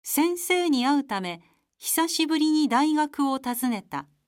先生に会うため久しぶりに大学を訪ねた。